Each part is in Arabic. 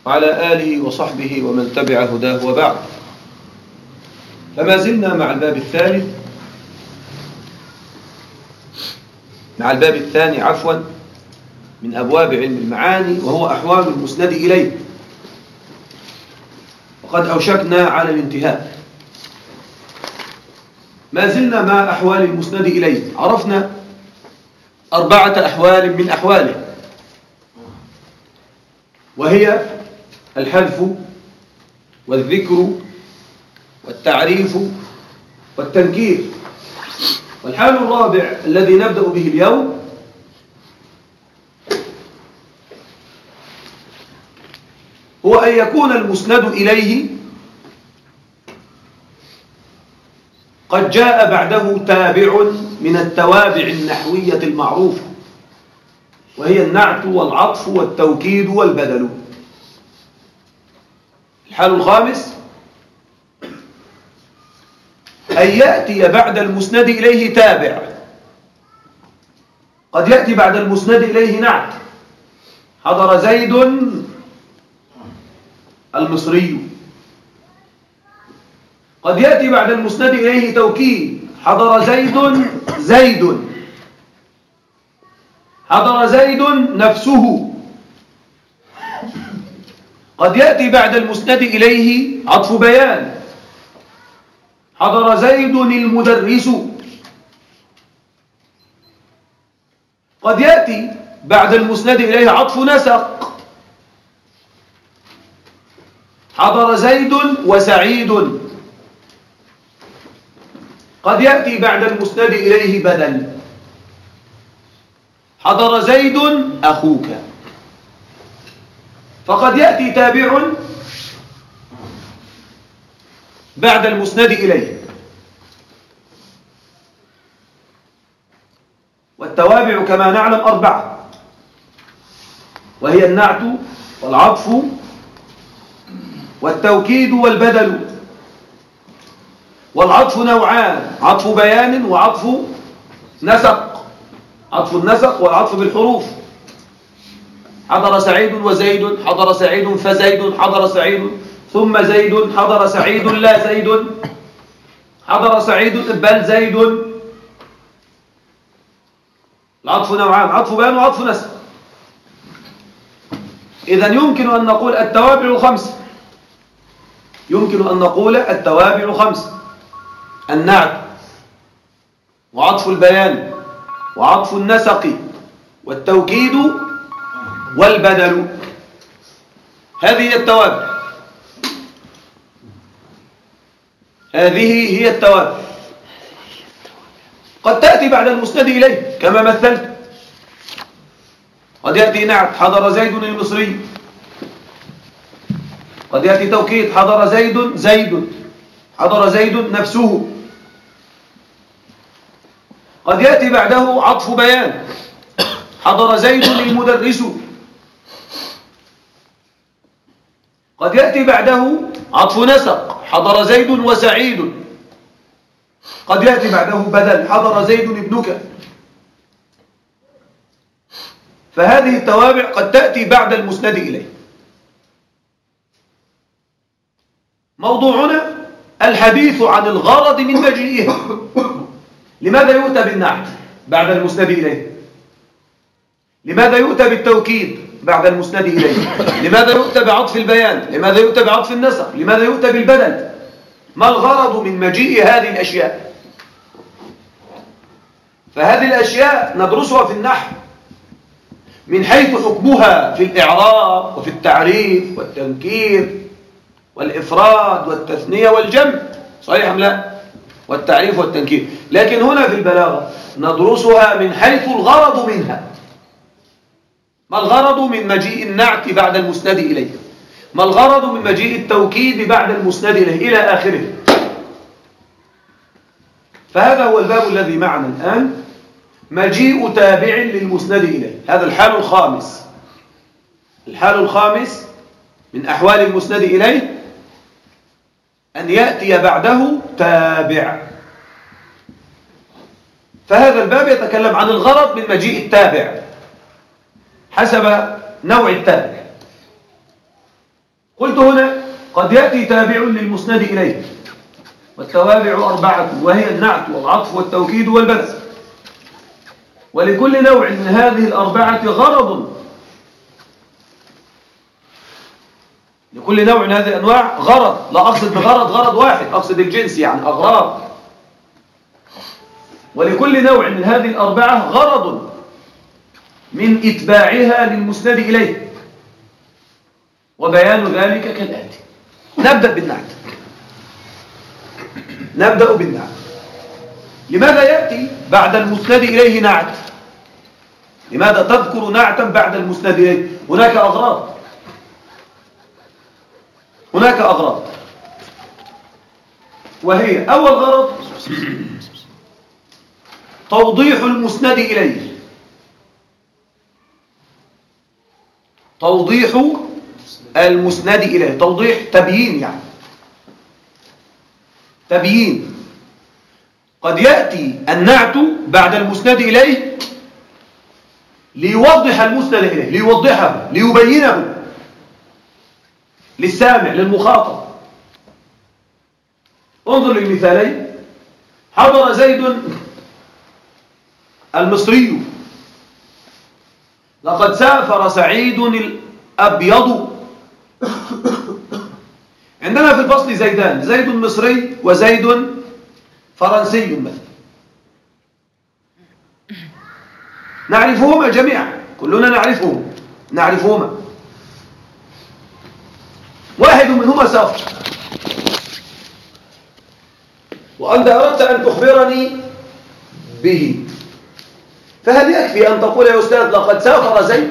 وعلى آله وصحبه ومن تبع هداه وبعد. فما زلنا مع الباب الثاني من أبواب علم المعاني، وهو أحوال المسند إليه، وقد أوشكنا على الانتهاء. ما زلنا مع أحوال المسند إليه. عرفنا 4 أحوال من أحواله، وهي الحذف والذكر والتعريف والتنكير. والحال الرابع الذي نبدأ به اليوم هو أن يكون المسند إليه قد جاء بعده تابع من التوابع النحوية المعروفة، وهي النعت والعطف والتوكيد والبدل. الحال الخامس أن يأتي بعد المسند إليه تابع. قد يأتي بعد المسند إليه نعت: حضر زيد المصري. قد يأتي بعد المسند إليه توكيد: حضر زيد. حضر زيد نفسه. قد يأتي بعد المسند إليه عطف بيان: حضر زيد المدرس. قد يأتي بعد المسند إليه عطف نسق: حضر زيد وسعيد. قد يأتي بعد المسند إليه بدل: حضر زيد أخوك. فقد يأتي تابع بعد المسند إليه. والتوابع كما نعلم 4، وهي النعت والعطف والتوكيد والبدل. والعطف نوعان: عطف بيان وعطف نسق. عطف النسق والعطف بالحروف: حضر سعيد وزيد، حضر سعيد فزيد، حضر سعيد ثم زيد، حضر سعيد لا زيد، حضر سعيد بل زيد. العطف نوعان: عطف بيان وعطف نسق. إذن يمكن أن نقول التوابع 5. يمكن أن نقول التوابع 5: النعت وعطف البيان وعطف النسق والتوكيد والبدل. هذه هي التوابع. هذه هي التوابع. قد تأتي بعد المسند إليه كما مثلت. قد يأتي نعت: حضر زيد المصري. قد يأتي توكيد: حضر زيد. حضر زيد نفسه. قد يأتي بعده عطف بيان: حضر زيد المدرس. قد يأتي بعده عطف نسق: حضر زيد وسعيد. قد يأتي بعده بدل: حضر زيد ابنك. فهذه التوابع قد تأتي بعد المسند إليه. موضوعنا الحديث عن الغرض من مجيئها. لماذا يؤتى بالنعت بعد المسند إليه؟ لماذا يؤتى بالتوكيد بعد المسند إليه؟ لماذا يؤتى بعطف البيان؟ لماذا يؤتى بعطف النسق؟ لماذا يؤتى بالبدل؟ ما الغرض من مجيء هذه الأشياء؟ فهذه الأشياء ندرسها في النحو من حيث حكمها في الإعراب وفي التعريف والتنكير والإفراد والتثنية والجمع، صحيح أم لا؟ والتعريف والتنكير. لكن هنا في البلاغة ندرسها من حيث الغرض منها. ما الغرض من مجيء النعت بعد المسند إليه؟ ما الغرض من مجيء التوكيد بعد المسند إليه إلى آخره؟ فهذا هو الباب الذي معنا الآن: مجيء تابع للمسند إليه. هذا الحال الخامس. الحال الخامس من أحوال المسند إليه أن يأتي بعده تابع. فهذا الباب يتكلم عن الغرض من مجيء التابع حسب نوع التابع. قلت هنا قد يأتي تابع للمسند إليه، والتوابع 4 وهي النعت والعطف والتوكيد والبذل، ولكل نوع من هذه 4 غرض. لكل نوع من هذه الأنواع غرض، لا أقصد بغرض غرض واحد، أقصد الجنس يعني أغراض. ولكل نوع من هذه 4 غرض من إتباعها للمسند إليه، وبيان ذلك كالآتي. نبدأ بالنعت. لماذا يأتي بعد المسند إليه نعت؟ لماذا تذكر نعتا بعد المسند إليه؟ هناك أغراض، وهي أول غرض توضيح المسند إليه، توضيح المسند إليه، توضيح تبيين، يعني تبيين. قد يأتي النعت بعد المسند إليه ليوضح المسند إليه، ليوضحه، ليبينه للسامع، للمخاطب. انظر للمثالين. حضر زيد المصري، لقد سافر سعيد الأبيض. عندنا في الفصل زيدان، زيد مصري وزيد فرنسي مثلا، نعرفهما جميعا، كلنا نعرفهما. واحد منهما سافر، وأنت أردت أن تخبرني به، فهل يكفي أن تقول يا أستاذ لقد سافر زيد؟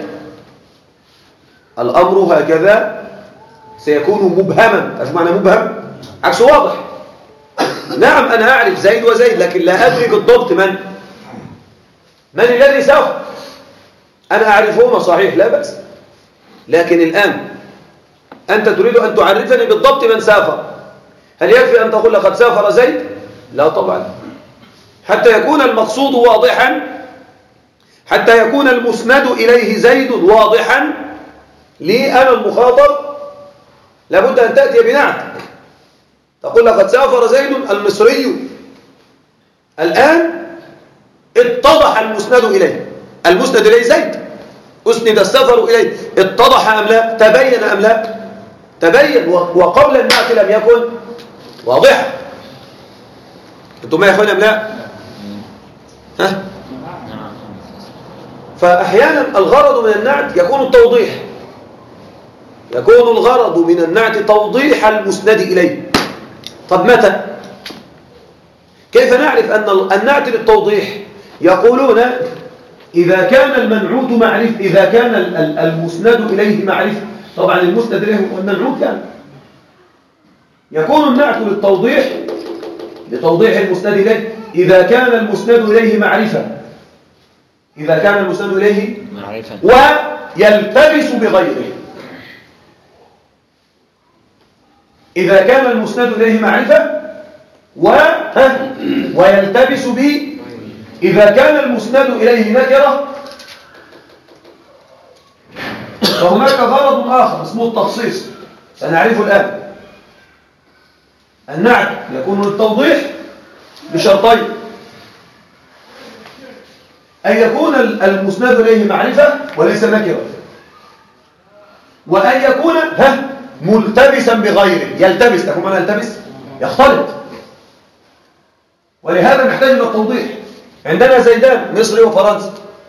الأمر هكذا سيكون مبهما. ايش معنى مبهم؟ عكس واضح. نعم أنا أعرف زيد وزيد، لكن لا أدري بالضبط من الذي سافر. أنا أعرفهما صحيح، لا بأس، لكن الآن أنت تريد أن تعرفني بالضبط من سافر. هل يكفي أن تقول لقد سافر زيد؟ لا طبعا. حتى يكون المقصود واضحا، حتى يكون المسند إليه زيد واضحا لي أنا المخاطب، لابد أن تأتي بنعت. تقول لقد سافر زيد المصري. الآن اتضح المسند إليه، المسند إليه زيد، أسند السفر إليه، اتضح أم لا؟ تبين أم لا؟ تبين. وقبل النعت لم يكن واضح. أنتم ما يخون أم لا؟ ها؟ فأحيانا الغرض من النعت يكون التوضيح، يكون الغرض من النعت توضيح المسند إليه. طب متى؟ كيف نعرف أن النعت للتوضيح؟ يقولون إذا كان المنعوت معرفة، إذا كان المسند إليه معرفة. طبعا المسند إليه والمنعوت كان يكون النعت لتوضيح المسند إليه إذا كان المسند إليه معرفة، إذا كان المسند إليه معرفة ويلتبس بغيره. إذا كان المسند إليه معرفة ويلتبس به. إذا كان المسند إليه نكرة فهناك غرض آخر اسمه التخصيص، سنعرفه الآن. النعت يكون للتوضيح بشرطين: أن يكون المسند إليه معرفة وليس نكرة، وأن يكون ملتبسا بغيره. يلتبس، تكون معنى يلتبس يختلط. ولهذا نحتاج إلى التوضيح. عندنا زيدان مصري وفرنسي،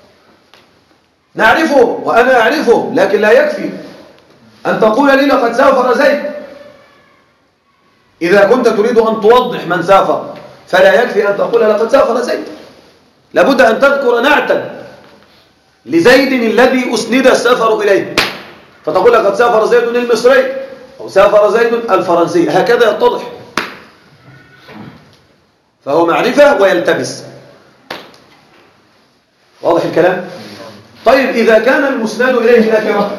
نعرفه وأنا أعرفه، لكن لا يكفي أن تقول لي لقد سافر زيد. إذا كنت تريد أن توضح من سافر فلا يكفي أن تقول لقد سافر زيد، لابد أن تذكر نعتا لزيد الذي أسند السفر إليه، فتقول لقد سافر زيد المصري أو سافر زيد الفرنسي، هكذا يتضح. فهو معرفة ويلتبس. واضح الكلام؟ طيب إذا كان المسند إليه نكرة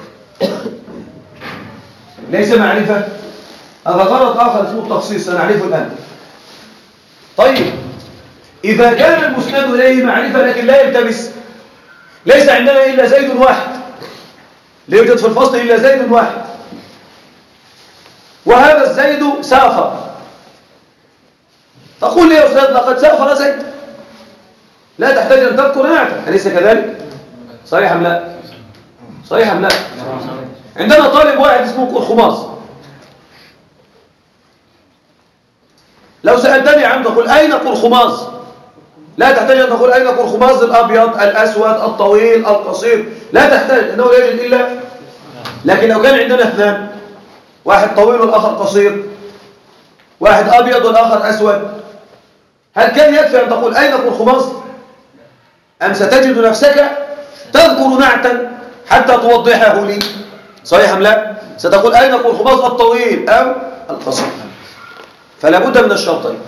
ليس معرفة، هذا غرض آخر اسمه التخصيص، سنعرفه الآن. طيب إذا كان المسند إليه معرفة لكن لا يلتبس، ليس عندنا إلا زيد واحد، لا يوجد في الفصل إلا زيد واحد، سافر، تقول لي يا أستاذ لقد سافر زيد، لا تحتاج أن تذكر نعته، أليس كذلك؟ صحيح أم لا؟ صحيح أم لا؟ عندنا طالب واحد اسمه قرخماص، لو سألتني عنه تقول أين قرخماص؟ لا تحتاج أن تقول أين قرخماص، الأبيض الأسود الطويل القصير، لا تحتاج، أنه لا يجد إلا. لكن لو كان عندنا اثنان، واحد طويل والآخر قصير، واحد أبيض والآخر أسود، هل كان يكفي أن تقول أين قرخماص؟ أم ستجد نفسك تذكر نعتا حتى توضحه لي؟ صحيح أم لا؟ ستقول أين قرخماص الطويل أو القصير. فلا بد من الشرطين،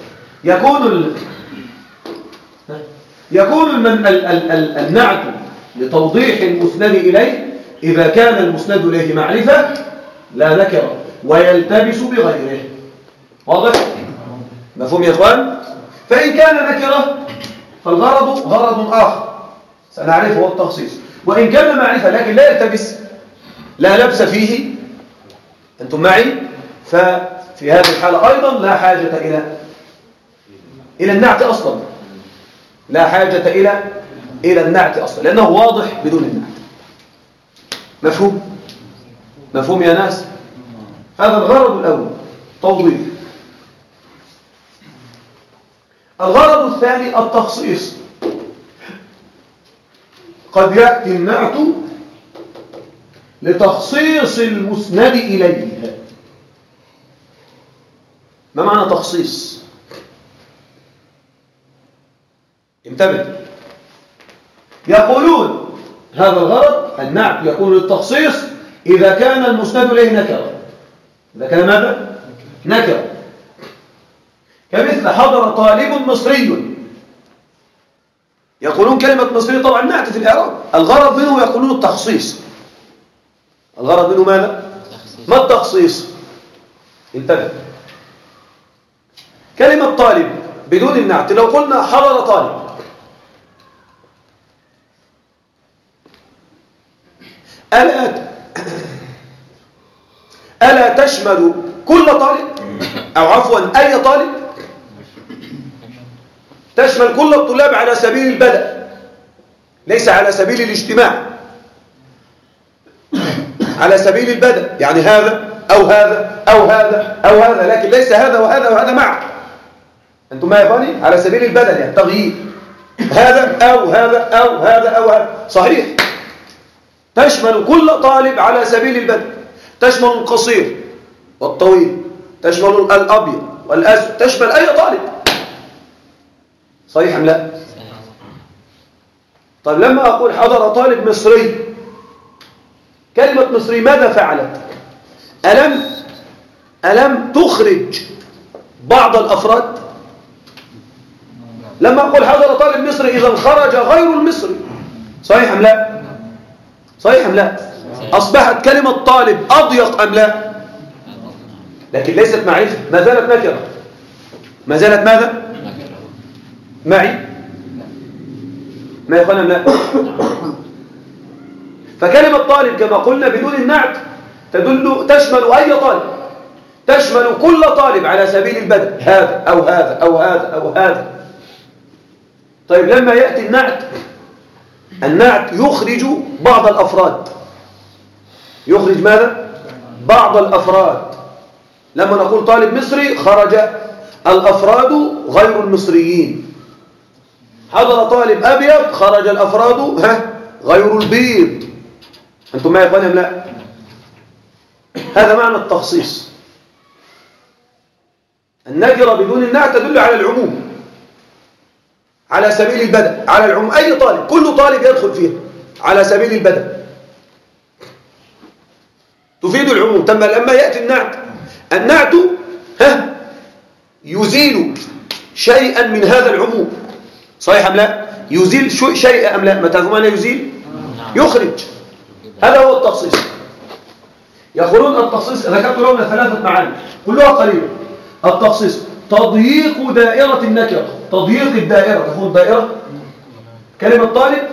يكون النعت لتوضيح المسند إليه إذا كان المسند إليه معرفة لا نكرة ويلتبس بغيره. واضح؟ مفهوم يا إخوان؟ فإن كان نكرة فالغرض غرض آخر سنعرفه هو التخصيص، وإن كان معرفة لكن لا يلتبس لا لبس فيه، أنتم معي؟ ففي هذه الحالة أيضا لا حاجة إلى النعت أصلا، لا حاجة إلى النعت أصلا، لأنه واضح بدون النعت. مفهوم؟ مفهوم يا ناس؟ هذا الغرض الأول توضيح. الغرض الثاني التخصيص. قد يأتي النعت لتخصيص المسند إليه. ما معنى تخصيص؟ انتبه، يقولون هذا الغرض النعت يكون للتخصيص إذا كان المسند إليه نكرة. إذا كان ماذا؟ نكرة. كمثل حضر طالب مصري، يقولون كلمة مصري طبعا نعت في الإعراب، الغرض منه يقولون التخصيص. الغرض منه ماذا؟ ما التخصيص؟ انتبه، كلمة طالب بدون النعت، لو قلنا حضر طالب، ألا تشمل كل طالب، أو عفوا أي طالب؟ تشمل كل الطلاب على سبيل البدء، ليس على سبيل الاجتماع، على سبيل البدء، يعني هذا أو هذا أو هذا أو هذا، لكن ليس هذا وهذا وهذا معا. أنتم ما يفاني؟ على سبيل البدء، يعني تغيير، هذا أو هذا أو هذا أو هذا. صحيح، تشمل كل طالب على سبيل البدء، تشمل القصير والطويل، تشمل الأبيض والأسود، تشمل أي طالب. صحيح أم لا؟ طيب لما أقول حضر طالب مصري، كلمة مصري ماذا فعلت؟ ألم تخرج بعض الأفراد؟ لما أقول حضر طالب مصري إذا خرج غير المصري. صحيح أم لا؟ صحيح أم لا؟ أصبحت كلمة طالب أضيق أم لا؟ لكن ليست معرفة، ما زالت نكرة. ما زالت ماذا؟ معي؟ ما يقول أم لا؟ فكلمة طالب كما قلنا بدون النعت تشمل أي طالب، تشمل كل طالب على سبيل البدء، هذا أو هذا أو هذا أو هذا. طيب لما يأتي النعت يخرج بعض الأفراد. يخرج ماذا؟ بعض الأفراد. لما نقول طالب مصري خرج الأفراد غير المصريين. حضر طالب أبيض خرج الأفراد غير البيض. أنتم ما يفهم لا؟ هذا معنى التخصيص. النكرة بدون النعت تدل على العموم، على سبيل البدء، على العموم، أي طالب، كل طالب يدخل فيها على سبيل البدء، تفيد العموم. ثم لما يأتي النعت يزيل شيئا من هذا العموم. صحيح أم لا؟ يزيل شيئا أم لا؟ متى ثم يزيل؟ يخرج. هذا هو التخصيص. يقولون التخصيص، ذكرت لهم 3 معاني كلها قليلة. التخصيص تضييق دائرة النكرة، تضييق الدائرة. تكون دائرة كلمة طالب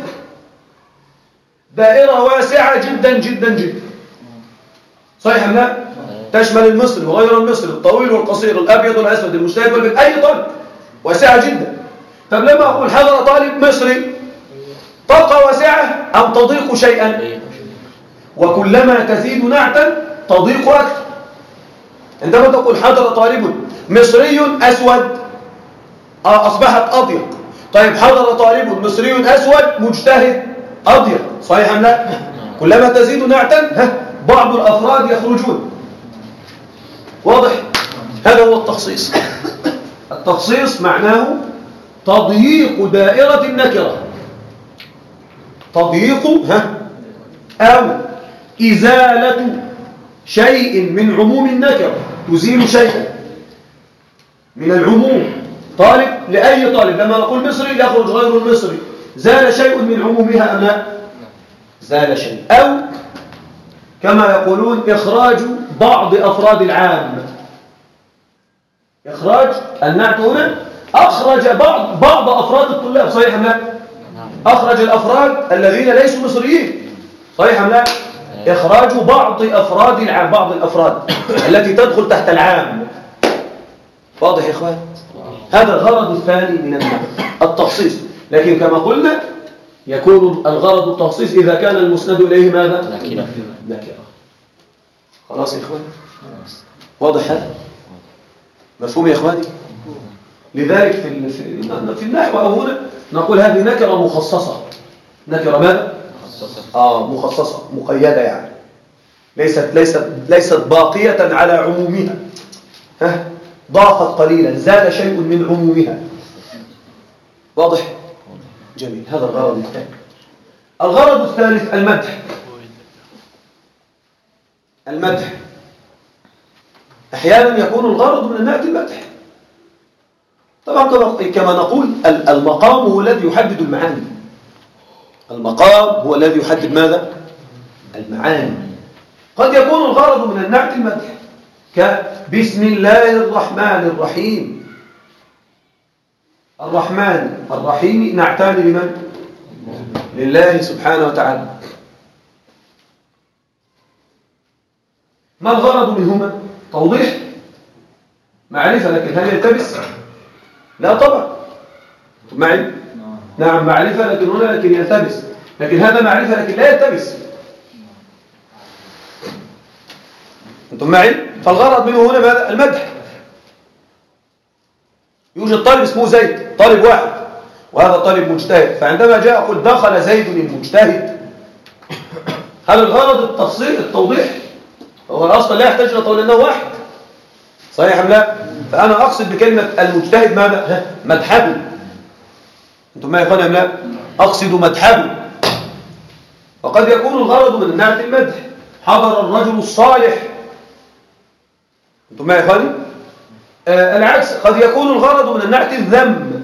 دائرة واسعة جدا جدا جدا. صحيح أم لا؟ تشمل المصري وغير المصري، الطويل والقصير، الأبيض والأسود، المجتهد والبدع، أي طالب، واسعة جدا. طب لما أقول حضر طالب مصري تبقى واسعة أم تضيق شيئا؟ وكلما تزيد نعتا تضيق أكثر. عندما تقول حضر طالب مصري أسود أصبحت أضيق. طيب حضر طالب مصري أسود مجتهد أضيق، صحيح أم لا؟ كلما تزيد نعتا بعض الأفراد يخرجون. واضح؟ هذا هو التخصيص. التخصيص معناه تضييق دائرة النكرة، تضييق أو إزالة شيء من عموم النكرة، تزيل شيئا من العموم. طالب لأي طالب، لما نقول مصري يخرج غير المصري، زال شيء من عمومها أم لا؟ زال شيء. أو كما يقولون إخراج بعض أفراد العام. إخراج النعت هنا أخرج بعض أفراد الطلاب، صحيح أم لا؟ أخرج الأفراد الذين ليسوا مصريين، صحيح أم لا؟ إخراج بعض أفراد العام، بعض الأفراد التي تدخل تحت العام. واضح يا إخوان؟ هذا الغرض الثاني من التخصيص. لكن كما قلنا يكون الغرض التخصيص إذا كان المسند إليه ماذا؟ نكرة. خلاص يا إخوان؟ واضح هذا؟ مفهوم يا إخواني؟ لذلك في النحو أو هنا نقول هذه نكرة مخصصة. نكرة ماذا؟ مخصصة مقيدة، يعني ليست باقية على عمومها، ضاقت قليلا، زال شيء من عمومها. واضح؟ جميل. هذا الغرض الثاني. الغرض الثالث المدح. المدح أحيانا يكون الغرض من النعت المدح. طبعا كما نقول المقام هو الذي يحدد المعاني. المقام هو الذي يحدد ماذا؟ المعاني. قد يكون الغرض من النعت المدح كبسم الله الرحمن الرحيم. الرحمن الرحيم نعتان لمن؟ لله سبحانه وتعالى. ما الغرض منهما؟ توضيح، معرفة، لكن هل يلتبس؟ لا طبعا. معي؟ نعم معرفة، لكن هنا لكن يلتبس، لكن هذا معرفة لكن لا يلتبس. أنتم معي؟ فالغرض منه هنا ماذا؟ المدح. يوجد طالب اسمه زيد، طالب واحد، وهذا طالب مجتهد، فعندما جاء قل دخل زيد المجتهد، هل الغرض التفصيل التوضيح؟ هو الأصل لا يحتاج إلى قول أنه واحد، صحيح أم لا؟ فأنا أقصد بكلمة المجتهد ماذا؟ مدحه. أنتم ما يقول أم لا؟ أقصد مدحه. وقد يكون الغرض من النعت المدح. حضر الرجل الصالح. أنتم ما يقول؟ العكس، قد يكون الغرض من النعت الذم،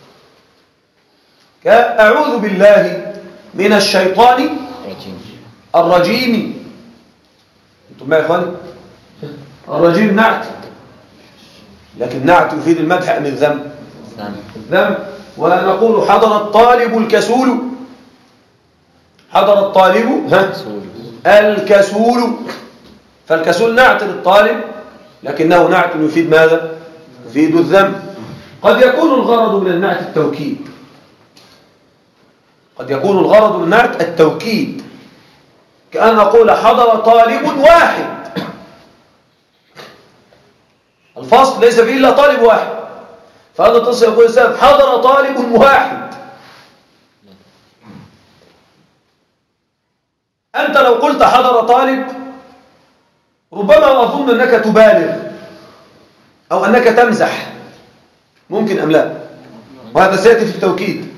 كأعوذ بالله من الشيطان الرجيم. أنتم ما يقول؟ الرجيم نعت، لكن نعت يفيد المدح أم الذم؟ الذم. ونقول حضر الطالب الكسول. حضر الطالب الكسول، فالكسول نعت للطالب، لكنه نعت يفيد ماذا؟ يفيد الذم. قد يكون الغرض من النعت التوكيد. قد يكون الغرض من النعت التوكيد، كأن نقول حضر طالب واحد. الفصل ليس فيه إلا طالب واحد، فهذا تصل يقول السبب حضر طالب واحد. أنت لو قلت حضر طالب ربما أظن أنك تبالغ أو أنك تمزح، ممكن أم لا؟ وهذا سيأتي في التوكيد.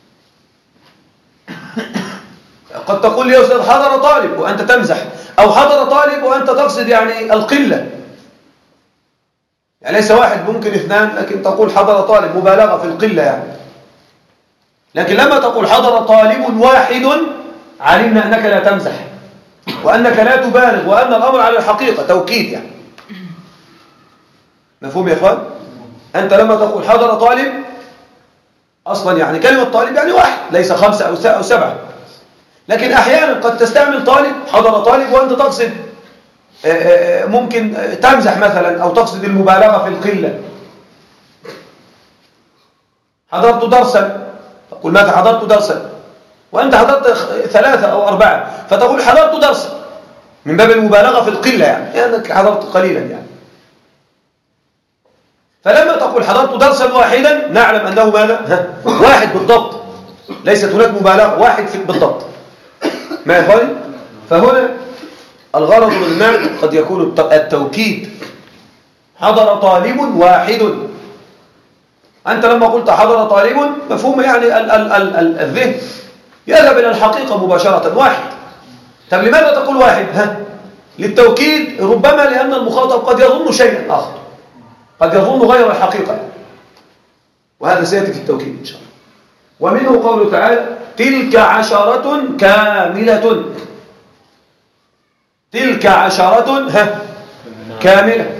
قد تقول لي يا أستاذ حضر طالب وأنت تمزح، أو حضر طالب وأنت تقصد يعني القلة، يعني ليس واحد ممكن اثنان، لكن تقول حضر طالب مبالغة في القلة يعني. لكن لما تقول حضر طالب واحد علمنا أنك لا تمزح وأنك لا تبالغ وأن الأمر على الحقيقة، توكيد يعني. مفهوم يا إخوان؟ أنت لما تقول حضر طالب أصلا يعني كلمة طالب يعني واحد، ليس 5 أو 7. لكن أحيانا قد تستعمل طالب، حضر طالب وأنت تقصد ممكن تمزح مثلا أو تقصد المبالغة في القلة. حضرت درسا، تقول ماذا حضرت درسا، وأنت حضرت 3 أو 4، فتقول حضرت درسا من باب المبالغة في القلة، يعني أنك حضرت قليلا يعني. فلما تقول حضرت درسا واحدا نعلم أنه ماذا؟ واحد بالضبط، ليست هناك مبالغة، واحد بالضبط. ما يقول؟ فهنا الغرض من المعنى قد يكون التوكيد. حضر طالب واحد، أنت لما قلت حضر طالب مفهوم يعني الذهن يذهب إلى الحقيقة مباشرة، واحد. طب لماذا تقول واحد؟ للتوكيد، ربما لأن المخاطب قد يظن شيئا آخر، قد يظن غير الحقيقة، وهذا سيأتي في التوكيد إن شاء الله. ومنه قوله تعالى تلك عشرة كاملة. تلك عشرة كاملة.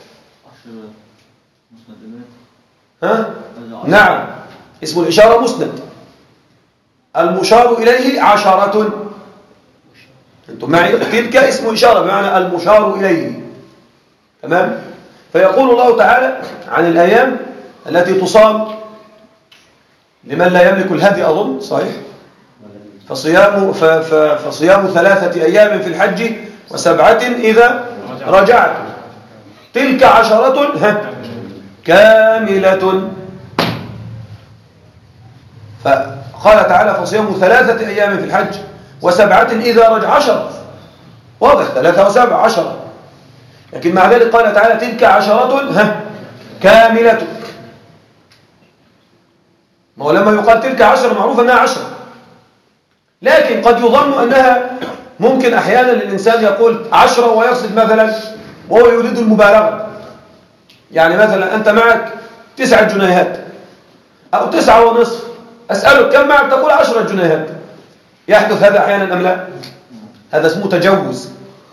نعم، اسم الإشارة مسند، المشار إليه عشرة. أنتم معي؟ تلك اسم إشارة بمعنى المشار إليه. تمام؟ فيقول الله تعالى عن الأيام التي تصام لمن لا يملك الهدي، أظن صحيح، فصيام 3 أيام في الحج و7 إذا رجعت. تلك عشرة كاملة. فقال تعالى فصيام 3 أيام في الحج و7 إذا رجع، 10. واضح، 3 و7 10. لكن مع ذلك قال تعالى تلك عشرة كاملة. ما هو لما يقال تلك 10 معروف أنها 10، لكن قد يظن أنها ممكن أحيانا للإنسان يقول 10 ويقصد مثلا وهو يريد المبالغة، يعني مثلا أنت معك 9 جنيهات أو 9.5، أسألك كم معك تقول 10 جنيهات. يحدث هذا أحيانا أم لا؟ هذا اسمه تجوز.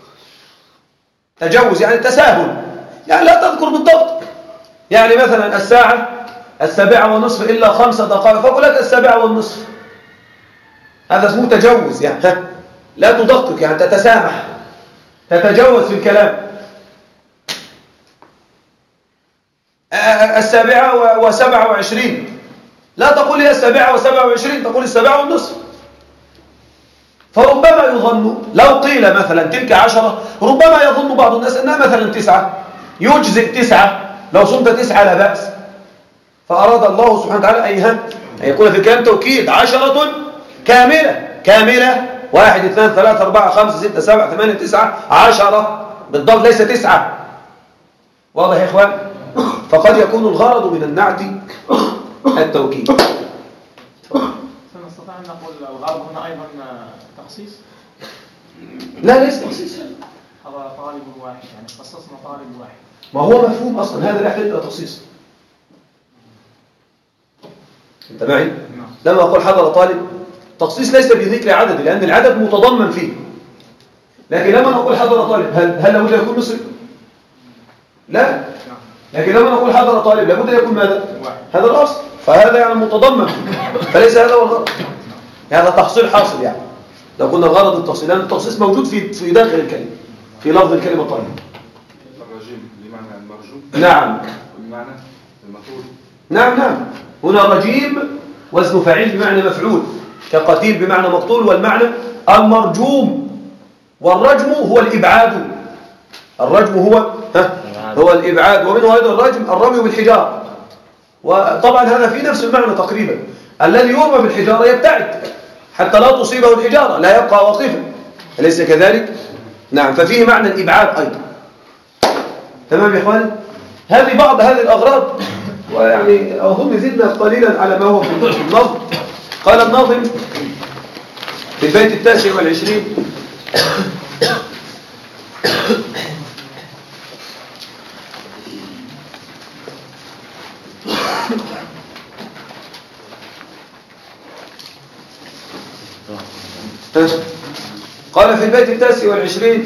تجوز يعني تساهل، يعني لا تذكر بالضبط. يعني مثلا الساعة 7:30 إلا 5 دقائق، فأقول لك 7:30. هذا اسمه تجوز، يعني لا تدقق، يعني تتسامح، تتجوز في الكلام. 7:27 لا تقول لي 7:27، تقول 7:30. فربما يظن لو قيل مثلا تلك 10، ربما يظن بعض الناس أنها مثلا 9، يجزئ 9، لو صمت 9 لا بأس. فأراد الله سبحانه وتعالى أن يكون في الكلام توكيد. 10 كاملة، كاملة 1 2 3 4 5 6 7 8 9 10 بالضبط، ليس 9. واضح يا إخوان؟ فقد يكون الغرض من النعت التوكيد. نستطيع أن نقول الغرض هنا أيضا تخصيص؟ لا، ليس تخصيص. هذا طالب واحد، يعني خصصنا طالب واحد. ما هو مفهوم أصلا، هذا لا يحتاج إلى تخصيص. أنت معي؟ لما أقول حضر طالب، تخصيص ليس بذكر عدد، لأن العدد متضمن فيه. لكن لما نقول حضر طالب، هل لابد يكون مصري؟ لا. لكن لما نقول حضر طالب لابد يكون ماذا؟ هذا الأصل، فهذا يعني متضمن، فليس هذا هو الغرض. هذا تحصيل حاصل، يعني لو قلنا الغرض التخصيص، لأن التخصيص موجود في داخل الكلمة، في لفظ الكلمة طالب. الرجيم بمعنى المرجوم. نعم. بمعنى المفعول. نعم. هنا رجيم وزن فاعل بمعنى مفعول، كقتيل بمعنى مقتول، والمعنى المرجوم. والرجم هو الإبعاد. الرجم هو الإبعاد، ومنه أيضا الرمي بالحجارة. وطبعا هذا في نفس المعنى تقريبا. الذي يرمى بالحجارة يبتعد حتى لا تصيبه الحجارة، لا يبقى واقفا، أليس كذلك؟ نعم، ففيه معنى الإبعاد أيضا. تمام يا إخواني؟ هذه بعض هذه الأغراض، ويعني أظن زدنا قليلا على ما هو في النظم. قال الناظم في البيت 29: قال في البيت 29: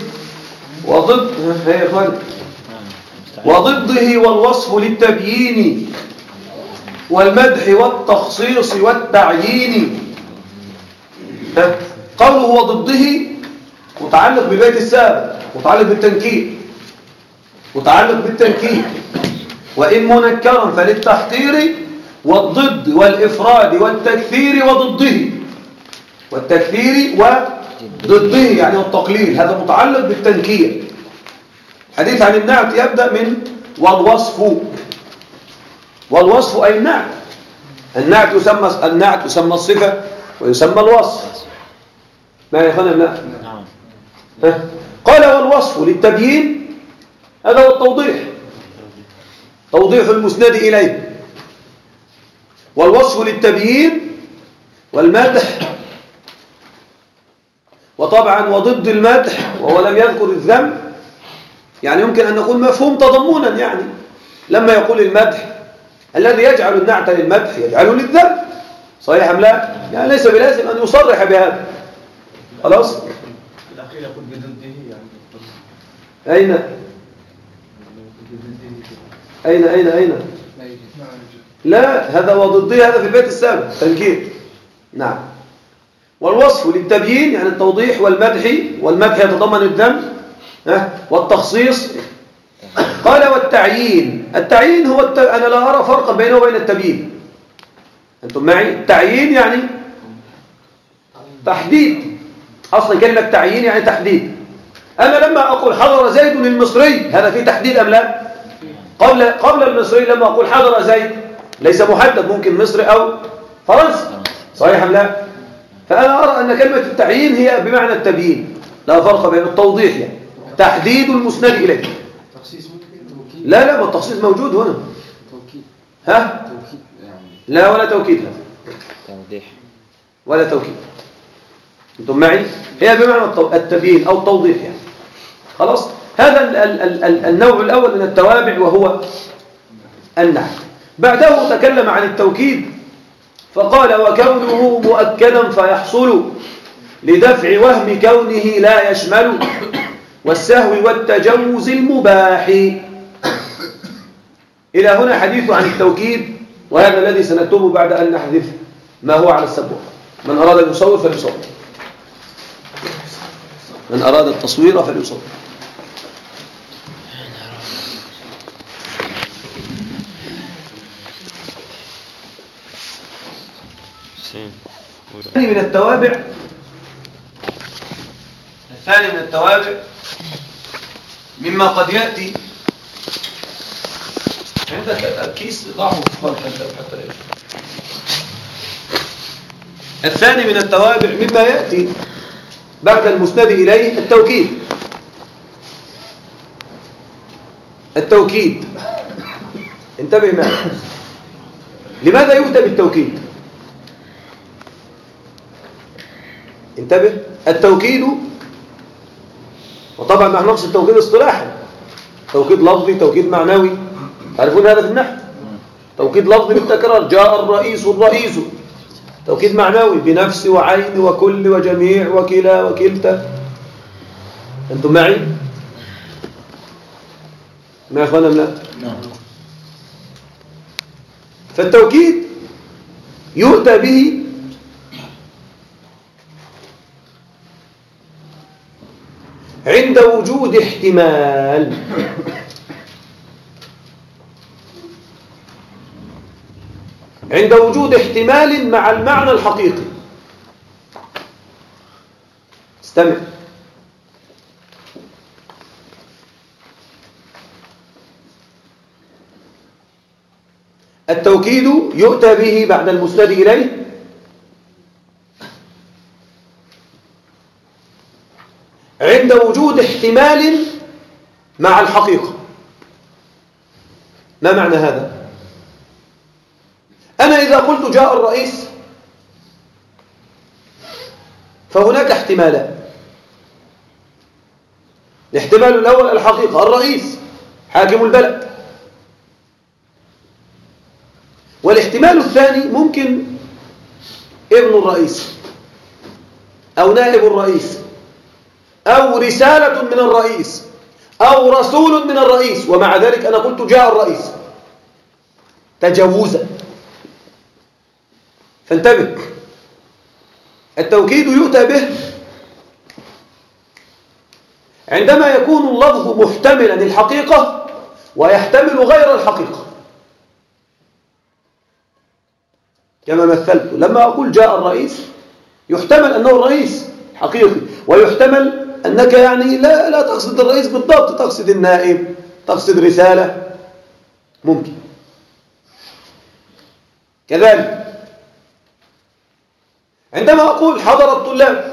وضده والوصف للتبيين والمدح والتخصيص والتعيين. قوله وضده متعلق بالبيت السابق، متعلق بالتنكير، متعلق بالتنكير، وإن منكرا فللتحقير والضد والإفراد والتكثير وضده، والتكثير وضده يعني والتقليل، هذا متعلق بالتنكير. الحديث عن النعت يبدأ من والوصف، والوصف أي النعت. النعت يسمى الصفة ويسمى الوصف. ما يا اخوانا لا؟ قال والوصف للتبيين، هذا هو التوضيح، توضيح المسند إليه. والوصف للتبيين والمدح، وطبعا وضد المدح وهو لم يذكر الذم، يعني يمكن أن نقول مفهوم تضمنا، يعني لما يقول المدح الذي يجعل النعت للمدح يجعله للذم، صحيح أم لا؟ يعني ليس بلازم أن يصرح بهذا، خلاص؟ الأخير يقول بضده أين؟ أين؟ لا، هذا وضده، هذا في البيت السابق تنكير. نعم. والوصف للتبيين يعني التوضيح والمدح يتضمن الذم والتخصيص. قال والتعيين، التعيين هو أنا لا أرى فرقا بينه وبين التبيين. أنتم معي؟ التعيين يعني تحديد، أصل كلمة تعيين يعني تحديد. أنا لما أقول حضر زيد المصري هذا فيه تحديد أم لا؟ قبل المصري لما أقول حضر زيد ليس محدد، ممكن مصري أو فرنسي، صحيح أم لا؟ فأنا أرى أن كلمة التعيين هي بمعنى التبيين، لا فرق بين التوضيح يعني تحديد المسند إليه. لا ما التخصيص موجود هنا. ها؟ لا ولا توكيد، هذا توضيح ولا توكيد. أنتم معي؟ هي بمعنى التبيين أو التوضيح يعني. خلاص؟ هذا النوع الأول من التوابع وهو النعت. بعده تكلم عن التوكيد فقال وكونه مؤكدا فيحصل لدفع وهم كونه لا يشمل والسهو والتجوز المباح. إلى هنا حديث عن التوكيد، وهذا الذي سنكتبه بعد أن نحذف ما هو على السبوة. من أراد أن يصور فليصور، من أراد التصوير فليصور. الثاني من التوابع مما قد يأتي عندك الكيس ضعه حتى لا. الثاني من التوابع مما يأتي بعد المسند إليه التوكيد. انتبه معي، لماذا يؤتى بالتوكيد؟ انتبه، التوكيد، وطبعا نحن نقصد التوكيد اصطلاحا، توكيد لفظي، توكيد معنوي، تعرفون هذا في النحو. توكيد لفظي بالتكرار، جاء الرئيس، توكيد معنوي بنفس وعين وكل وجميع وكلا وكلتا. أنتم معي؟ ما أخوانا لا؟ فالتوكيد يؤتى به عند وجود احتمال، عند وجود احتمال مع المعنى الحقيقي. استمع، التوكيد يؤتى به بعد المسند إليه عند وجود احتمال مع الحقيقة. ما معنى هذا؟ أنا إذا قلت جاء الرئيس فهناك احتمالان. الاحتمال الأول الحقيقة، الرئيس حاكم البلد. والاحتمال الثاني ممكن ابن الرئيس أو نائب الرئيس أو رسالة من الرئيس أو رسول من الرئيس، ومع ذلك أنا قلت جاء الرئيس تجوزا. فانتبه، التوكيد يؤتى به عندما يكون اللفظ محتملا الحقيقة ويحتمل غير الحقيقة، كما مثلت لما أقول جاء الرئيس يحتمل أنه الرئيس حقيقي، ويحتمل أنك يعني لا تقصد الرئيس بالضبط، تقصد النائب، تقصد رسالة، ممكن. كذلك عندما أقول حضر الطلاب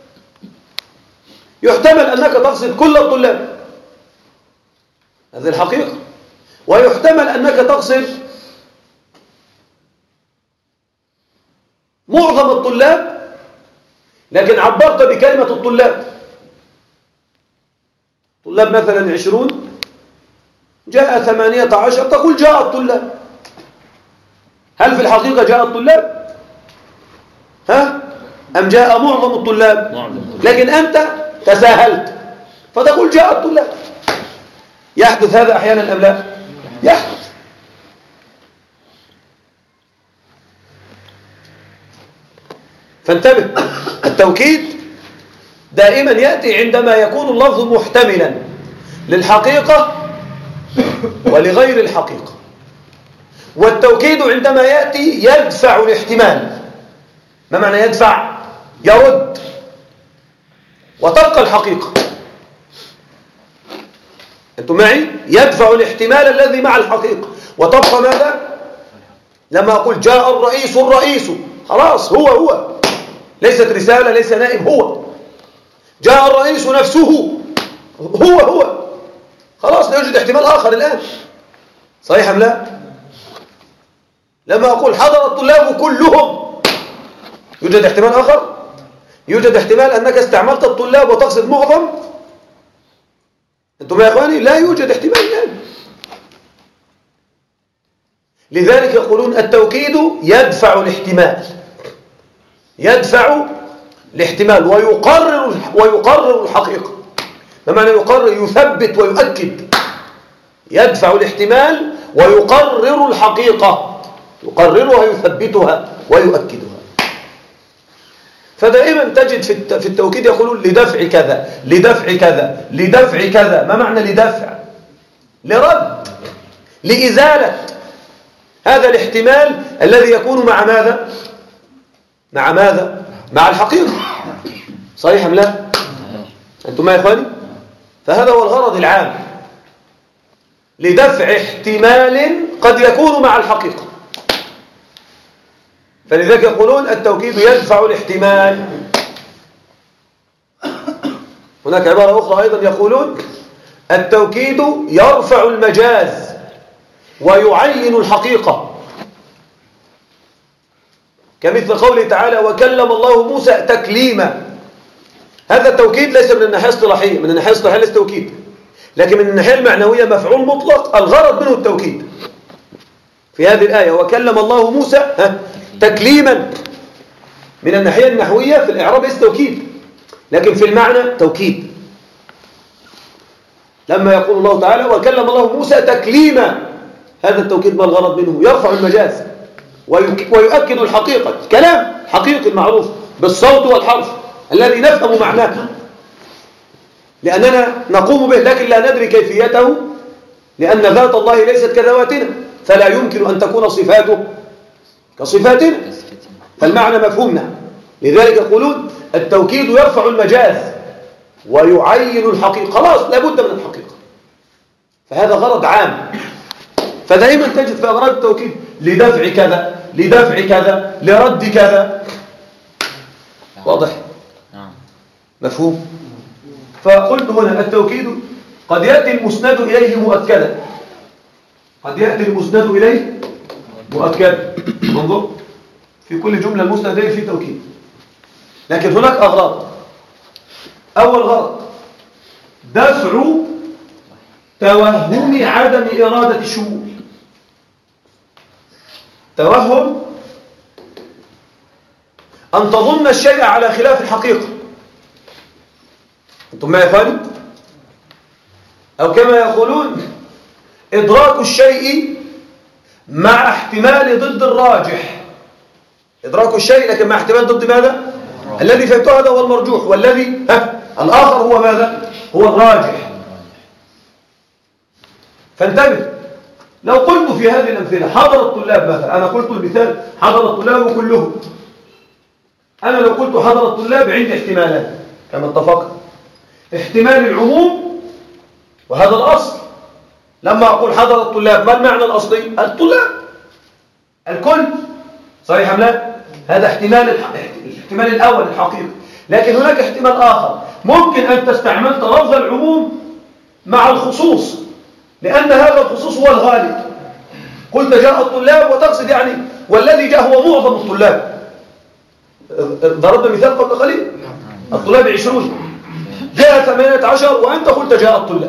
يحتمل أنك تقصد كل الطلاب، هذه الحقيقة، ويحتمل أنك تقصد معظم الطلاب لكن عبرت بكلمة الطلاب. طلاب مثلا 20 جاء 18 تقول جاء الطلاب. هل في الحقيقة جاء الطلاب؟ ها؟ أم جاء معظم الطلاب؟ لكن أنت تساهلت فتقول جاء الطلاب. يحدث هذا أحيانا أم لا؟ يحدث. فانتبه، التوكيد دائما يأتي عندما يكون اللفظ محتملا للحقيقة ولغير الحقيقة، والتوكيد عندما يأتي يدفع الاحتمال. ما معنى يدفع؟ يرد وتبقى الحقيقة. أنتم معي؟ يدفع الاحتمال الذي مع الحقيقة وتبقى ماذا؟ لما أقول جاء الرئيس، الرئيس خلاص هو ليست رسالة، ليس نائب، هو جاء الرئيس نفسه، هو خلاص، لا يوجد احتمال آخر الآن. صحيح أم لا؟ لما أقول حضر الطلاب كلهم يوجد احتمال آخر؟ يوجد احتمال أنك استعملت الطلاب وتقصد معظم؟ أنتم يا إخواني لا يوجد احتمال الآن. لذلك يقولون التوكيد يدفع الاحتمال، يدفع الاحتمال ويقرر الحقيقة. ما معنى يقرر؟ يثبت ويؤكد. يدفع الاحتمال ويقرر الحقيقة، يقررها يثبتها ويؤكدها. فدائما تجد في التوكيد يقولون لدفع كذا، لدفع كذا، لدفع كذا. ما معنى لدفع؟ لرد، لإزالة هذا الاحتمال الذي يكون مع ماذا؟ مع ماذا؟ مع الحقيقة. صحيح أم لا؟ أنتم يا إخواني؟ فهذا هو الغرض العام، لدفع احتمال قد يكون مع الحقيقة. فلذلك يقولون التوكيد يدفع الاحتمال. هناك عبارة أخرى أيضا يقولون التوكيد يرفع المجاز ويعين الحقيقة، كمثل قوله تعالى وكلم الله موسى تكليما. هذا التوكيد ليس من الناحية الصلاحية، من الناحية الصلاحية ليس توكيد، لكن من الناحية المعنوية مفعول مطلق الغرض منه التوكيد. في هذه الآية وكلم الله موسى تكليما، من الناحية النحوية في الإعراب ليس توكيد، لكن في المعنى توكيد. لما يقول الله تعالى وكلم الله موسى تكليما، هذا التوكيد ما الغرض منه؟ يرفع المجاز ويؤكد الحقيقة، كلام حقيقي معروف بالصوت والحرف الذي نفهم معناه لأننا نقوم به، لكن لا ندري كيفيته، لأن ذات الله ليست كذواتنا، فلا يمكن أن تكون صفاته كصفاتنا، فالمعنى مفهومنا. لذلك يقولون التوكيد يرفع المجاز ويعين الحقيقة، خلاص لابد من الحقيقة. فهذا غرض عام. فدائما تجد في أغراض التوكيد لدفع كذا، لدفع كذا، لرد كذا. واضح؟ مفهوم؟ فقلت هنا التوكيد قد يأتي المسند إليه مؤكدا، قد يأتي المسند إليه مؤكدا. انظر في كل جملة المسند إليه في توكيد، لكن هناك أغراض. أول غرض دفع توهم عدم إرادة الشمول. توهم أن تظن الشيء على خلاف الحقيقة. أنتم ما يفعلون؟ أو كما يقولون إدراك الشيء مع احتمال ضد الراجح. إدراك الشيء لكن مع احتمال ضد ماذا؟ الذي فهمته هذا هو المرجوح، والذي الآخر هو ماذا؟ هو الراجح. فانتبه، لو قلت في هذه الأمثلة حضر الطلاب مثلا، أنا قلت المثال حضر الطلاب كلهم، أنا لو قلت حضر الطلاب عندي احتمالات كما اتفقنا، احتمال العموم وهذا الأصل. لما أقول حضر الطلاب ما المعنى الأصلي؟ الطلاب الكل، صحيح أم لا؟ هذا الاحتمال الأول الحقيقي. لكن هناك احتمال آخر، ممكن أن تستعملت لفظ العموم مع الخصوص، لأن هذا الخصوص هو الغالب. قلت جاء الطلاب وتقصد يعني والذي جاء هو معظم الطلاب. ضربنا مثال قبل قليل، الطلاب 20، جاء 18 وأنت قلت جاء الطلاب.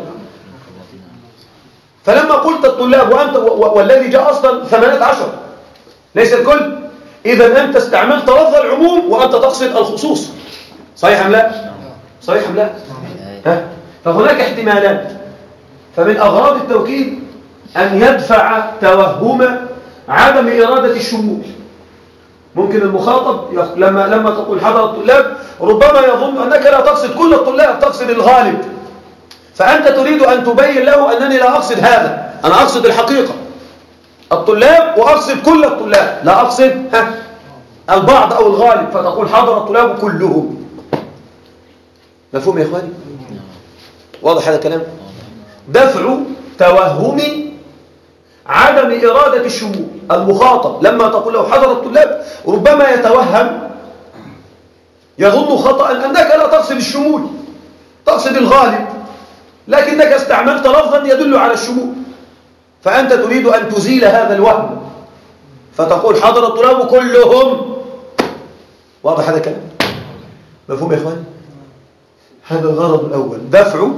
فلما قلت الطلاب وأنت والذي جاء أصلا 18 ليس الكل، إذا أنت استعملت لفظ العموم وأنت تقصد الخصوص. صحيح أم لا؟ صحيح أم لا؟ فهناك احتمالات. فمن أغراض التوكيد أن يدفع توهم عدم إرادة الشمول. ممكن المخاطب لما تقول حضر الطلاب ربما يظن أنك لا تقصد كل الطلاب، تقصد الغالب، فأنت تريد أن تبين له أنني لا أقصد هذا، أنا أقصد الحقيقة الطلاب وأقصد كل الطلاب، لا أقصد البعض أو الغالب، فتقول حضر الطلاب كلهم. مفهوم يا إخواني؟ واضح هذا الكلام؟ دفع توهم عدم إرادة الشمول. المخاطب لما تقول له حضر الطلاب ربما يتوهم، يظن خطأ أنك لا تقصد الشمول، تقصد الغالب، لكنك استعملت لفظا يدل على الشمول، فأنت تريد أن تزيل هذا الوهم فتقول حضر الطلاب كلهم. واضح هذا الكلام؟ مفهوم يا إخواني؟ هذا الغرض الأول، دفع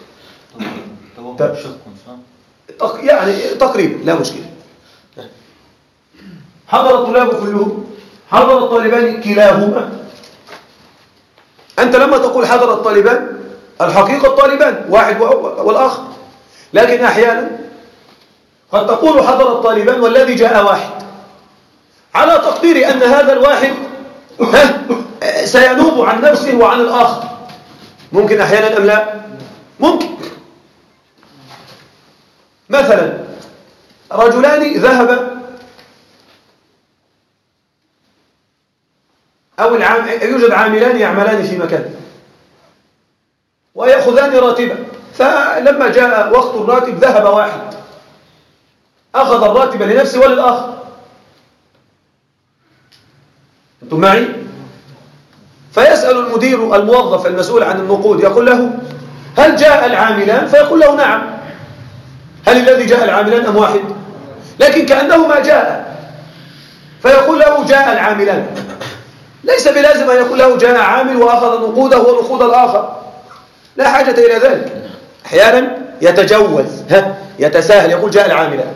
يعني تقريبا لا مشكلة. حضر الطلاب كلهم، حضر الطالبان كلاهما. أنت لما تقول حضر الطالبان الحقيقة الطالبان واحد والآخر، لكن أحيانا قد تقول حضر الطالبان والذي جاء واحد، على تقدير أن هذا الواحد سينوب عن نفسه وعن الآخر. ممكن أحيانا أم لا؟ ممكن. مثلا رجلان ذهب أو يوجد عاملان يعملان في مكان ويأخذان راتبا، فلما جاء وقت الراتب ذهب واحد أخذ الراتب لنفسه وللآخر. أنتم معي؟ فيسأل المدير الموظف المسؤول عن النقود يقول له هل جاء العاملان؟ فيقول له نعم. هل الذي جاء العاملان أم واحد؟ لكن كأنه ما جاء، فيقول له جاء العاملان. ليس بلازم أن يقول له جاء عامل وأخذ نقوده ونقود الآخر، لا حاجة إلى ذلك. أحيانا يتجوز يتساهل يقول جاء العاملان.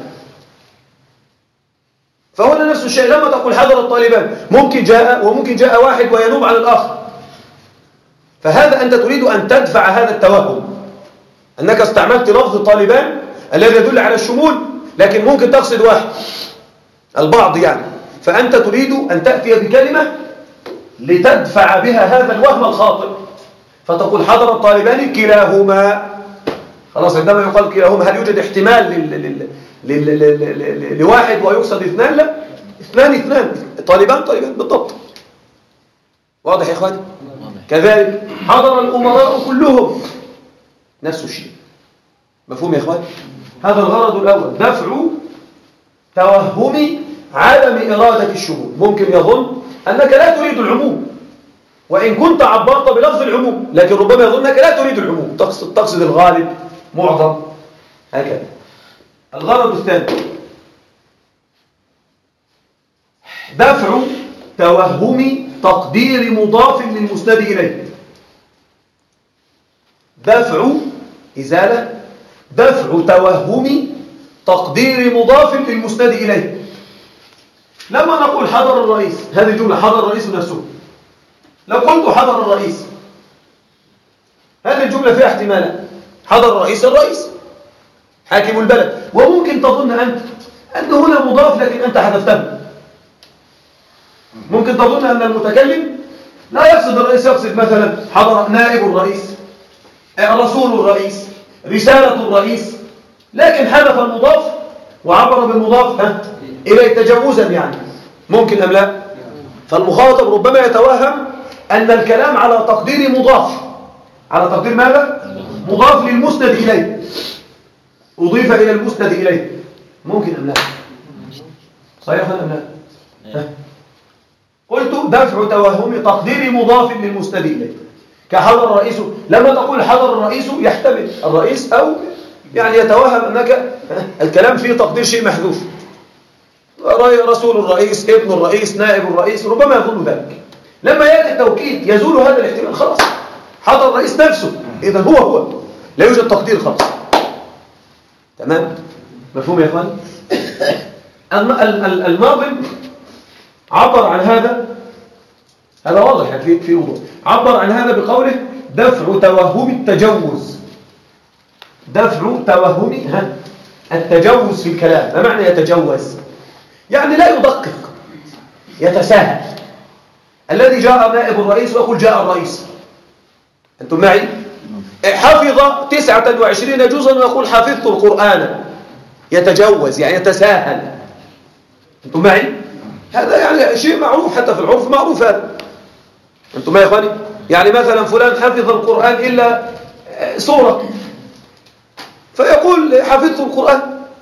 فهنا نفس الشيء، لما تقول حضر الطالبان ممكن جاء وممكن جاء واحد وينوب عن الآخر، فهذا أنت تريد أن تدفع هذا التوهم أنك استعملت لفظ الطالبان الذي يدل على الشمول، لكن ممكن تقصد واحد البعض يعني، فأنت تريد أن تأتي بكلمة لتدفع بها هذا الوهم الخاطئ، فتقول حضر الطالبان كلاهما. خلاص، عندما يقال كلاهما هل يوجد احتمال لواحد ويقصد اثنان؟ لا، اثنان طالبان بالضبط. واضح يا إخواني؟ كذلك حضر الأمراء كلهم، نفس الشيء. مفهوم يا إخواني؟ هذا الغرض الأول، دفع توهم عدم إرادة الشمول. ممكن يظن أنك لا تريد العموم وإن كنت عبرت بلفظ العموم، لكن ربما يظن أنك لا تريد العموم، تقصد الغالب معظم، هكذا. الغرض الثاني دفع توهم تقدير مضاف للمسند إليه. دفع توهم تقدير مضاف للمسند إليه. لما نقول حضر الرئيس، هذه الجملة حضر الرئيس نفسه، لو قلت حضر الرئيس هذه الجملة فيها احتمالات. حضر الرئيس حاكم البلد، وممكن تظن أنت أن هنا مضاف لكن أنت حذفته. ممكن تظن أن المتكلم لا يقصد الرئيس، يقصد مثلا حضر نائب الرئيس، رسول الرئيس، رسالة الرئيس، لكن حذف المضاف وعبر بالمضاف إليه تجوزا يعني. ممكن أم لا؟ فالمخاطب ربما يتوهم أن الكلام على تقدير مضاف، على تقدير ماذا؟ مضاف للمسند إليه، أضيف إلى المسند إليه. ممكن أم لا؟ صحيح أم لا؟ قلت دفع توهم تقدير مضاف للمسند إليه، كحضر الرئيس. لما تقول حضر الرئيس يحتمل الرئيس، أو يعني يتوهم أنك الكلام فيه تقدير شيء محذوف، رسول الرئيس، ابن الرئيس، نائب الرئيس، ربما يظن ذلك. لما يأتي التوكيد يزول هذا الاحتمال، خلاص حضر الرئيس نفسه، إذا هو لا يوجد تقدير خلاص. تمام؟ مفهوم يا إخوان؟ الناظم عبر عن هذا واضح يعني في وضوح، عبر عن هذا بقوله دفع توهم التجوز. دفع توهم التجوز في الكلام. ما معنى يتجوز؟ يعني لا يدقق، يتساهل. الذي جاء نائب الرئيس ويقول جاء الرئيس، أنتم معي؟ حفظ 29 جزءا ويقول حفظت القرآن، يتجوز يعني يتساهل. أنتم معي؟ هذا يعني شيء معروف، حتى في العرف معروف هذا. أنتم معي يا إخواني؟ يعني مثلا فلان حفظ القرآن إلا سورة، فيقول حفظت القرآن،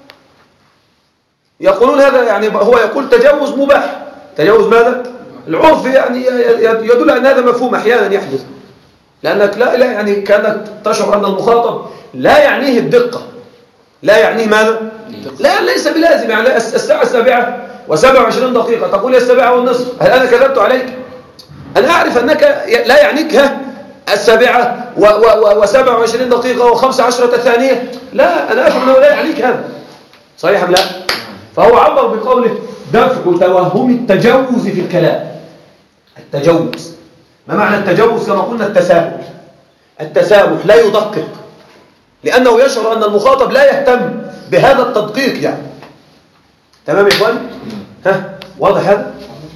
يقولون هذا يعني هو يقول تجوز مباح. تجوز ماذا؟ العرف يعني يدل أن هذا مفهوم أحيانا يحدث، لأنك لا يعني كأنك تشعر أن المخاطب لا يعنيه الدقة، لا يعنيه ماذا؟ لا، ليس بلازم. يعني الساعة 7:27 تقول يا 7:30، هل أنا كذبت عليك؟ أنا أعرف أنك لا يعنيك 7:27 و15 ثانية، لا، أنا أفهم أنه لا يعنيك هذا. صحيح أم لا؟ فهو عبر بقوله دفع توهم التجوز في الكلام. التجوز، ما معنى التجوز؟ كما قلنا التسامح. التسامح لا يدقق، لأنه يشعر أن المخاطب لا يهتم بهذا التدقيق يعني. تمام يا إخوان؟ واضح هذا؟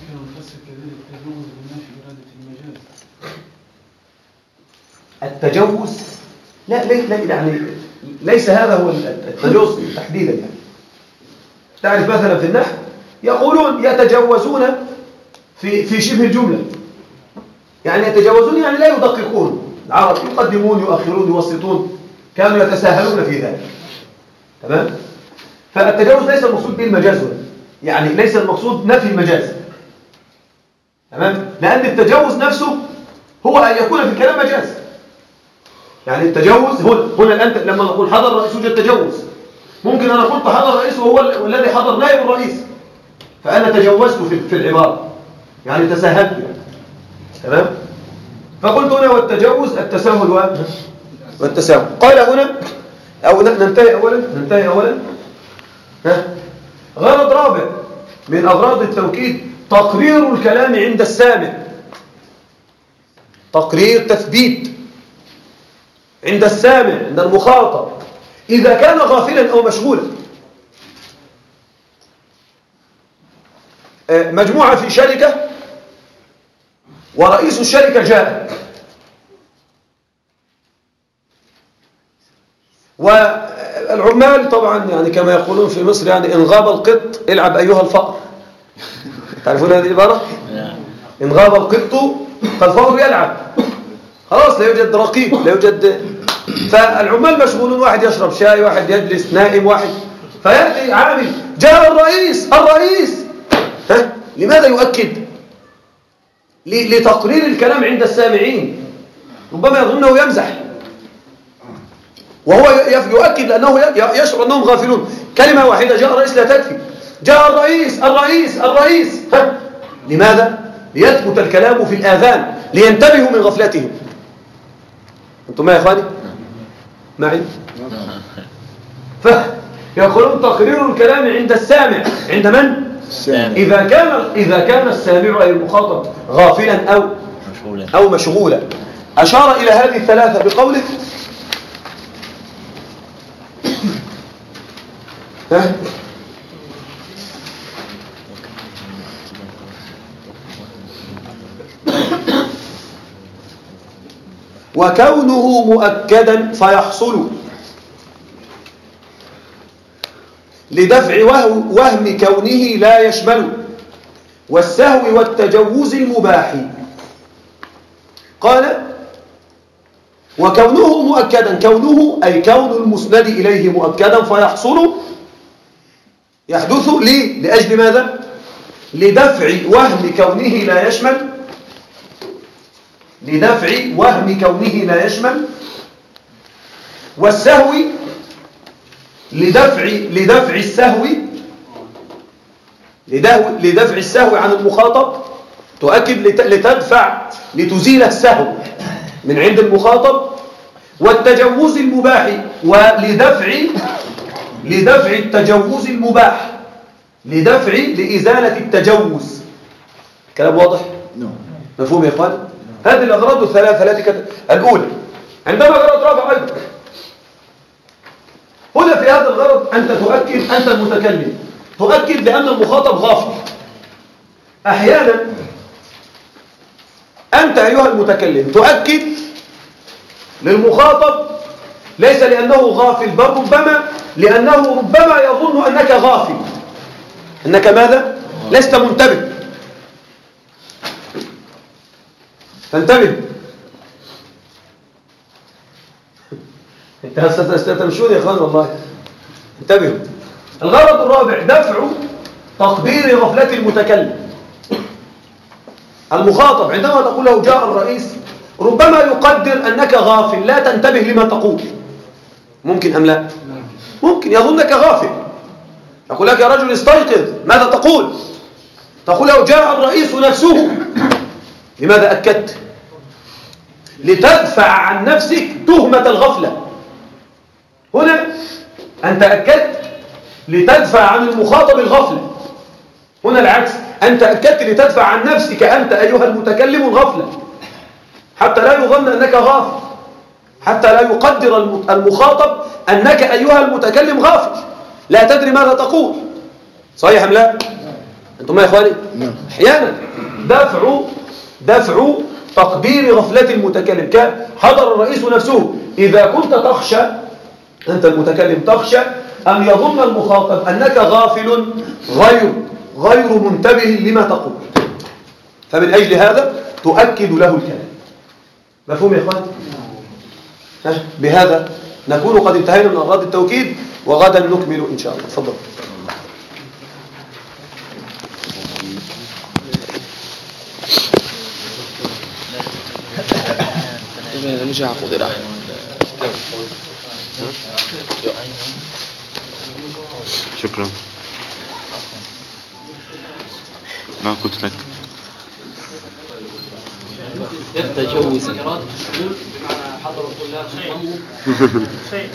التجوز لا يعني ليس هذا هو التجوز تحديدا يعني. تعرف مثلا في النحو يقولون يتجوزون في شبه الجملة، يعني يتجاوزون يعني لا يدققون. العرب يقدمون يؤخرون يوسطون، كانوا يتساهلون في ذلك. تمام؟ فالتجاوز ليس المقصود به المجاز، يعني ليس المقصود نفي المجاز. تمام؟ لأن التجاوز نفسه هو أن يكون في الكلام مجاز. يعني التجاوز هنا أنت لما نقول حضر الرئيس يوجد تجاوز. ممكن أنا قلت حضر الرئيس وهو الذي حضر نائب الرئيس، فأنا تجاوزت في العبارة، يعني تساهلت يعني. تمام؟ فقلت هنا والتجاوز التساهل والتساهل. قال هنا أو ننتهي أولا غرض رابع من أغراض التوكيد تقرير الكلام عند السامع، تقرير تثبيت عند السامع، عند المخاطب، إذا كان غافلا أو مشغولا. مجموعة في شركة ورئيس الشركة جاء، والعمال طبعا يعني كما يقولون في مصر يعني إن غاب القط العب أيها الفأر. تعرفون هذه العبارة؟ إن غاب القط فالفأر يلعب، خلاص لا يوجد رقيب، لا يوجد. فالعمال مشغولون، واحد يشرب شاي، واحد يجلس نائم، واحد. فيأتي عامل جاء الرئيس. لماذا يؤكد؟ لتقرير الكلام عند السامعين. ربما يظنه يمزح، وهو يؤكد لأنه يشعر أنهم غافلون. كلمة واحدة جاء الرئيس لا تكفي، جاء الرئيس. لماذا؟ ليثبت الكلام في الآذان، لينتبهوا من غفلتهم. أنتم يا إخواني معي؟ فيقولون تقرير الكلام عند السامع. عند من؟ إذا كان السامع أي المخاطب غافلا أو مشغولا. أشار إلى هذه الثلاثة بقوله وكونه مؤكدا فيحصل لدفع وهم كونه لا يشمل والسهو والتجوز المباح. قال وكونه مؤكدا، كونه أي كون المسند إليه مؤكدا فيحصل يحدث لأجل ماذا؟ لدفع وهم كونه لا يشمل، لدفع وهم كونه لا يشمل، والسهو لدفع السهو، لدفع السهو عن المخاطب، تؤكد لتدفع لتزيل السهو من عند المخاطب، والتجوز المباح لدفع التجوز المباح، لإزالة التجوز. كلام واضح؟ مفهوم يا إخوان؟ هذه الأغراض الثلاثة التي الأولى عندما غرض رابع أيضا. هنا في هذا الغرض أنت تؤكد، أنت المتكلم تؤكد بأن المخاطب غافل. أحيانا أنت أيها المتكلم تؤكد للمخاطب ليس لأنه غافل، بل لأنه ربما يظن أنك غافل، أنك ماذا؟ لست منتبه. فانتبه. انت ستمشون يا اخوان والله. انتبهوا. الغرض الرابع دفع تقدير غفلة المتكلم. المخاطب عندما تقول له جاء الرئيس ربما يقدر أنك غافل لا تنتبه لما تقول. ممكن أم لا؟ ممكن يظنك غافل. يقول لك يا رجل استيقظ، ماذا تقول؟ تقول له جاء الرئيس نفسه. لماذا أكدت؟ لتدفع عن نفسك تهمة الغفلة. هنا أنت أكدت لتدفع عن المخاطب الغفلة. هنا العكس، أنت أكدت لتدفع عن نفسك أنت أيها المتكلم الغفلة، حتى لا يظن أنك غافل، حتى لا يقدر المخاطب أنك أيها المتكلم غافل لا تدري ماذا تقول. صحيح أم لا؟ أنتم يا إخواني؟ أحيانا دفع تقدير غفلة المتكلم. حضر الرئيس نفسه. إذا كنت تخشى أنت المتكلم تخشى أن يظن المخاطب أنك غافل غير منتبه لما تقول، فمن أجل هذا تؤكد له الكلام. مفهوم يا إخوان؟ بهذا نكون قد انتهينا من أغراض التوكيد، وغدا نكمل إن شاء الله. تفضل. شكرا. ما كنت لك التجوز بمعنى حضر الله